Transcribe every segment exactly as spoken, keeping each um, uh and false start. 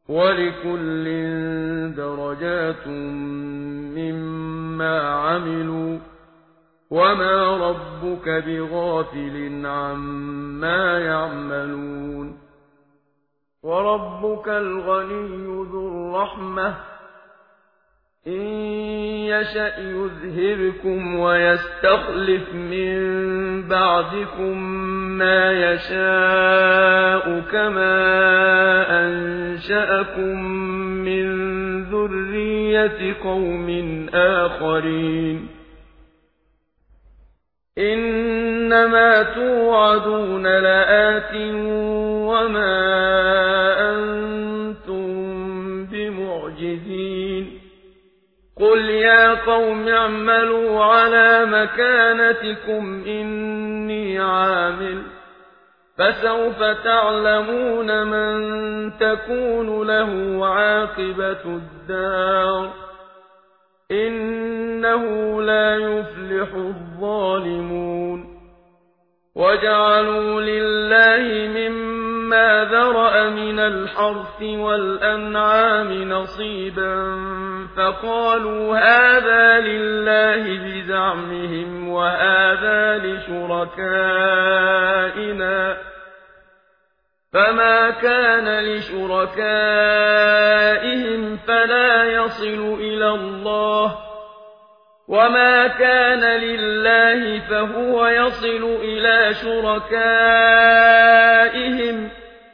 وَلِكُلٍّ دَرَجَاتٌ مِّمَّا عَمِلُوا ۚ وَمَا رَبُّكَ بِغَافِلٍ عَمَّا يَعْمَلُونَ وَرَبُّكَ الْغَنِيُّ ذُو الرَّحْمَةِ ۚ إِن يَشَأْ يُذْهِبْكُمْ وَيَسْتَخْلِفْ مِن بَعْدِكُم مَّا يَشَاءُ كَمَا أَنشَأَكُم مِّن ذُرِّيَّةِ قَوْمٍ آخَرِينَ إِنَّمَا تُوعَدُونَ لَآتٍ وَمَا أَنتُم بِمُعْجِزِينَ قُلْ يَا قَوْمِ اعْمَلُوا عَلَىٰ مَكَانَتِكُمْ إِنِّي عَامِلٌ ۖ فَسَوْفَ تَعْلَمُونَ مَن تَكُونُ لَهُ عَاقِبَةُ الدَّارِ ۗ إِنَّهُ لَا يُفْلِحُ الظَّالِمُونَ وَجَعَلُوا لِلَّهِ مِمَّا ذَرَأَ مِنَ الْحَرْثِ وَالْأَنْعَامِ نَصِيبًا فَقَالُوا هَٰذَا لِلَّهِ بِزَعْمِهِمْ وَهَٰذَا لِشُرَكَائِنَا ۖ فَمَا كَانَ لِشُرَكَائِهِمْ فَلَا يَصِلُ إِلَى اللَّهِ ۖ وَمَا كَانَ لِلَّهِ فَهُوَ يَصِلُ إِلَىٰ شُرَكَائِهِمْ ۗ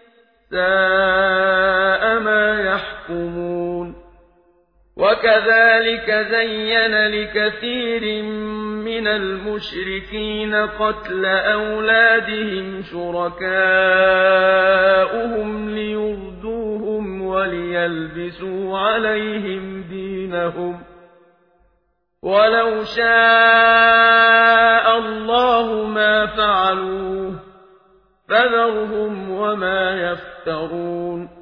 سَاءَ مَا يَحْكُمُونَ وَكَذَٰلِكَ زَيَّنَ لِكَثِيرٍ مِّنَ الْمُشْرِكِينَ قَتْلَ أَوْلَادِهِمْ شُرَكَاؤُهُمْ لِيُرْدُوهُمْ وَلِيَلْبِسُوا عَلَيْهِمْ دِينَهُمْ ۖ وَلَوْ شَاءَ اللَّهُ مَا فَعَلُوهُ ۖ فَذَرْهُمْ وَمَا يَفْتَرُونَ